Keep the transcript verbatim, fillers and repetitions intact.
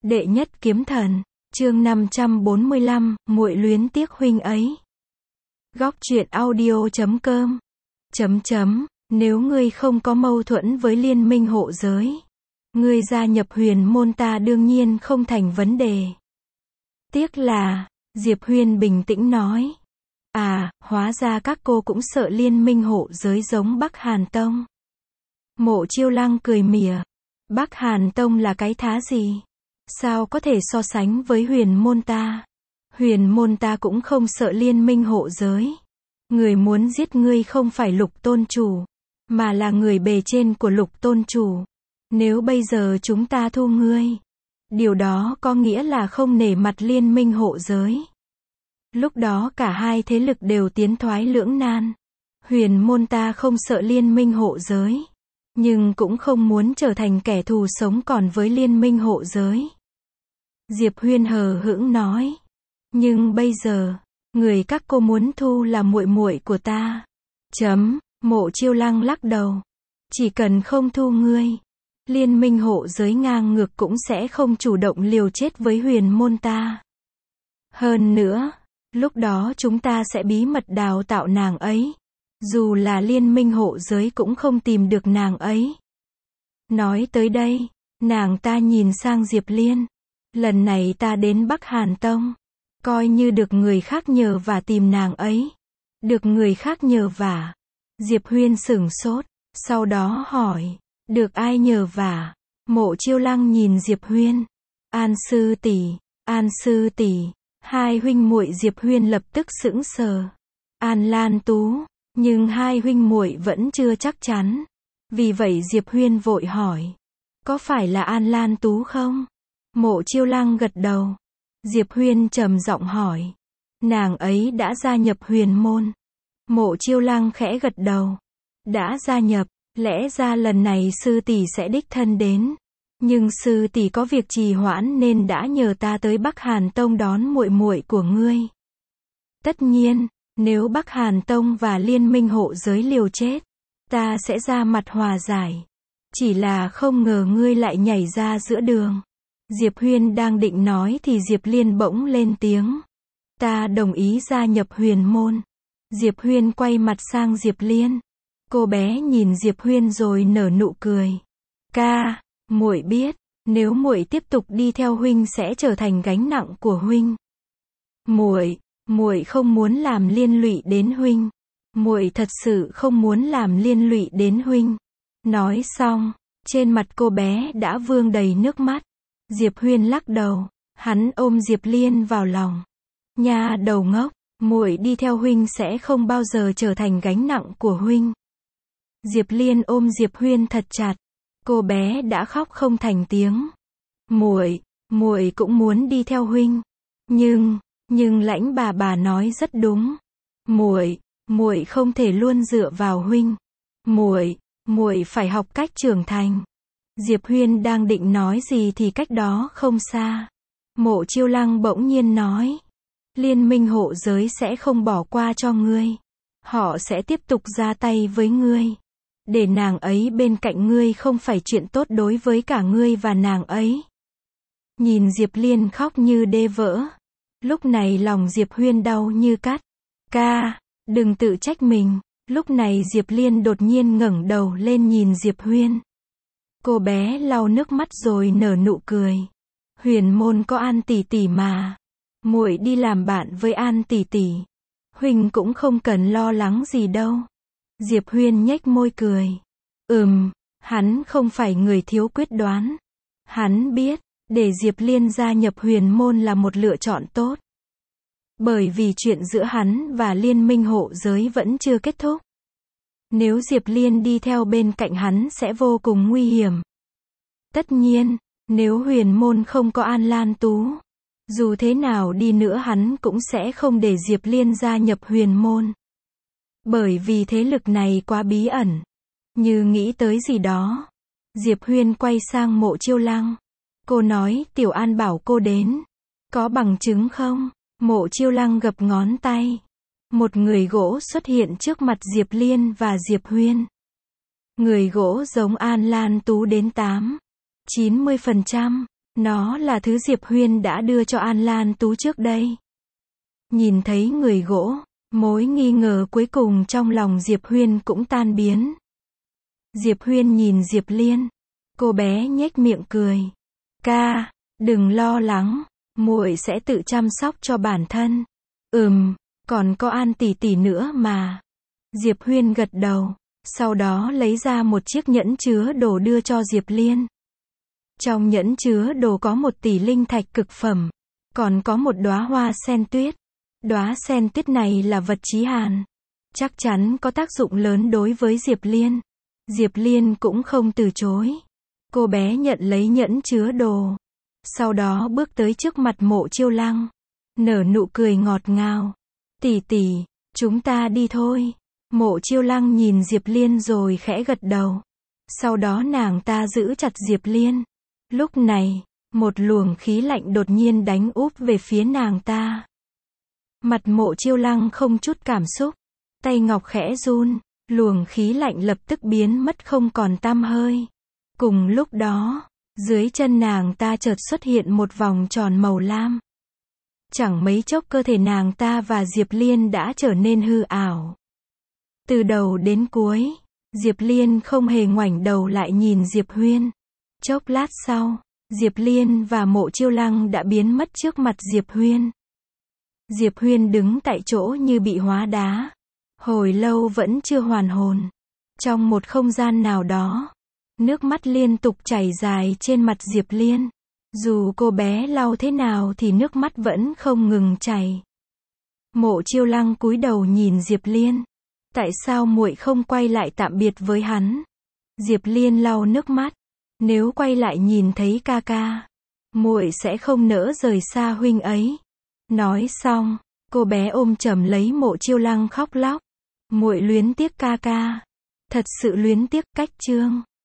Đệ nhất kiếm thần, chương năm trăm bốn mươi lăm, muội luyến tiếc huynh ấy. Góc truyện audio chấm com. Chấm chấm, nếu ngươi không có mâu thuẫn với liên minh hộ giới, ngươi gia nhập huyền môn ta đương nhiên không thành vấn đề. Tiếc là, Diệp Huyên bình tĩnh nói. À, hóa ra các cô cũng sợ liên minh hộ giới giống Bắc Hàn Tông. Mộ Chiêu Lăng cười mỉa. Bắc Hàn Tông là cái thá gì? Sao có thể so sánh với huyền môn ta? Huyền môn ta cũng không sợ liên minh hộ giới. Người muốn giết ngươi không phải Lục tôn chủ, mà là người bề trên của Lục tôn chủ. Nếu bây giờ chúng ta thu ngươi, điều đó có nghĩa là không nể mặt liên minh hộ giới. Lúc đó cả hai thế lực đều tiến thoái lưỡng nan. Huyền môn ta không sợ liên minh hộ giới, nhưng cũng không muốn trở thành kẻ thù sống còn với liên minh hộ giới. Diệp Huyên hờ hững nói. Nhưng bây giờ, người các cô muốn thu là muội muội của ta. Chấm, Mộ Chiêu Lăng lắc đầu. Chỉ cần không thu ngươi, liên minh hộ giới ngang ngược cũng sẽ không chủ động liều chết với huyền môn ta. Hơn nữa, lúc đó chúng ta sẽ bí mật đào tạo nàng ấy. Dù là liên minh hộ giới cũng không tìm được nàng ấy. Nói tới đây, nàng ta nhìn sang Diệp Liên. Lần này ta đến Bắc Hàn Tông, coi như được người khác nhờ vả tìm nàng ấy. Được người khác nhờ vả. Diệp Huyên sửng sốt, sau đó hỏi, được ai nhờ vả? Mộ Chiêu Lăng nhìn Diệp Huyên. An sư tỷ, An sư tỷ. Hai huynh muội Diệp Huyên lập tức sững sờ. An Lan Tú, nhưng hai huynh muội vẫn chưa chắc chắn. Vì vậy Diệp Huyên vội hỏi, có phải là An Lan Tú không? Mộ Chiêu Lăng gật đầu. Diệp Huyên trầm giọng hỏi, nàng ấy đã gia nhập huyền môn. Mộ Chiêu Lăng khẽ gật đầu. Đã gia nhập, lẽ ra lần này sư tỷ sẽ đích thân đến. Nhưng sư tỷ có việc trì hoãn nên đã nhờ ta tới Bắc Hàn Tông đón muội muội của ngươi. Tất nhiên, nếu Bắc Hàn Tông và liên minh hộ giới liều chết, ta sẽ ra mặt hòa giải. Chỉ là không ngờ ngươi lại nhảy ra giữa đường. Diệp Huyên đang định nói thì Diệp Liên bỗng lên tiếng. Ta đồng ý gia nhập huyền môn. Diệp Huyên quay mặt sang Diệp Liên. Cô bé nhìn Diệp Huyên rồi nở nụ cười. Ca, muội biết, nếu muội tiếp tục đi theo huynh sẽ trở thành gánh nặng của huynh. Muội, muội không muốn làm liên lụy đến huynh. Muội thật sự không muốn làm liên lụy đến huynh. Nói xong, trên mặt cô bé đã vương đầy nước mắt. Diệp Huyên lắc đầu, hắn ôm Diệp Liên vào lòng. Nha đầu ngốc, muội đi theo huynh sẽ không bao giờ trở thành gánh nặng của huynh. Diệp Liên ôm Diệp Huyên thật chặt. Cô bé đã khóc không thành tiếng. Muội, muội cũng muốn đi theo huynh. Nhưng, nhưng Lãnh bà bà nói rất đúng. Muội, muội không thể luôn dựa vào huynh. Muội, muội phải học cách trưởng thành. Diệp Huyên đang định nói gì thì cách đó không xa, Mộ Chiêu Lăng bỗng nhiên nói, liên minh hộ giới sẽ không bỏ qua cho ngươi. Họ sẽ tiếp tục ra tay với ngươi. Để nàng ấy bên cạnh ngươi không phải chuyện tốt đối với cả ngươi và nàng ấy. Nhìn Diệp Liên khóc như đê vỡ. Lúc này lòng Diệp Huyên đau như cắt. Ca, đừng tự trách mình. Lúc này Diệp Liên đột nhiên ngẩng đầu lên nhìn Diệp Huyên. Cô bé lau nước mắt rồi nở nụ cười. Huyền môn có An tỷ tỷ mà. Muội đi làm bạn với An tỷ tỷ. Huynh cũng không cần lo lắng gì đâu. Diệp Huyên nhếch môi cười. Ừm, hắn không phải người thiếu quyết đoán. Hắn biết, để Diệp Liên gia nhập huyền môn là một lựa chọn tốt. Bởi vì chuyện giữa hắn và liên minh hộ giới vẫn chưa kết thúc. Nếu Diệp Liên đi theo bên cạnh hắn sẽ vô cùng nguy hiểm. Tất nhiên, nếu huyền môn không có An Lan Tú, dù thế nào đi nữa hắn cũng sẽ không để Diệp Liên gia nhập huyền môn. Bởi vì thế lực này quá bí ẩn. Như nghĩ tới gì đó, Diệp Huyên quay sang Mộ Chiêu Lăng. Cô nói Tiểu An bảo cô đến. Có bằng chứng không? Mộ Chiêu Lăng gập ngón tay. Một người gỗ xuất hiện trước mặt Diệp Liên và Diệp Huyên. Người gỗ giống An Lan Tú đến tám, chín mươi phần trăm. Nó là thứ Diệp Huyên đã đưa cho An Lan Tú trước đây. Nhìn thấy người gỗ, mối nghi ngờ cuối cùng trong lòng Diệp Huyên cũng tan biến. Diệp Huyên nhìn Diệp Liên. Cô bé nhếch miệng cười. Ca, đừng lo lắng, muội sẽ tự chăm sóc cho bản thân. Ừm, còn có An tỷ tỷ nữa mà. Diệp Huyên gật đầu, sau đó lấy ra một chiếc nhẫn chứa đồ đưa cho Diệp Liên. Trong nhẫn chứa đồ có một tỷ linh thạch cực phẩm, còn có một đóa hoa sen tuyết. Đóa sen tuyết này là vật chí hàn, chắc chắn có tác dụng lớn đối với Diệp Liên. Diệp Liên cũng không từ chối. Cô bé nhận lấy nhẫn chứa đồ, sau đó bước tới trước mặt Mộ Chiêu Lăng, nở nụ cười ngọt ngào. Tỷ tỷ, chúng ta đi thôi. Mộ Chiêu Lăng nhìn Diệp Liên rồi khẽ gật đầu. Sau đó nàng ta giữ chặt Diệp Liên. Lúc này, một luồng khí lạnh đột nhiên đánh úp về phía nàng ta. Mặt Mộ Chiêu Lăng không chút cảm xúc, tay ngọc khẽ run, luồng khí lạnh lập tức biến mất không còn tăm hơi. Cùng lúc đó, dưới chân nàng ta chợt xuất hiện một vòng tròn màu lam. Chẳng mấy chốc cơ thể nàng ta và Diệp Liên đã trở nên hư ảo. Từ đầu đến cuối, Diệp Liên không hề ngoảnh đầu lại nhìn Diệp Huyên. Chốc lát sau, Diệp Liên và Mộ Chiêu Lăng đã biến mất trước mặt Diệp Huyên. Diệp Huyên đứng tại chỗ như bị hóa đá. Hồi lâu vẫn chưa hoàn hồn. Trong một không gian nào đó, nước mắt liên tục chảy dài trên mặt Diệp Liên. Dù cô bé lau thế nào thì nước mắt vẫn không ngừng chảy. Mộ Chiêu Lăng cúi đầu nhìn Diệp Liên. Tại sao muội không quay lại tạm biệt với hắn? Diệp Liên lau nước mắt. Nếu quay lại nhìn thấy ca ca, muội sẽ không nỡ rời xa huynh ấy. Nói xong, cô bé ôm chầm lấy Mộ Chiêu Lăng khóc lóc. Muội luyến tiếc ca ca. Thật sự luyến tiếc. Cách chương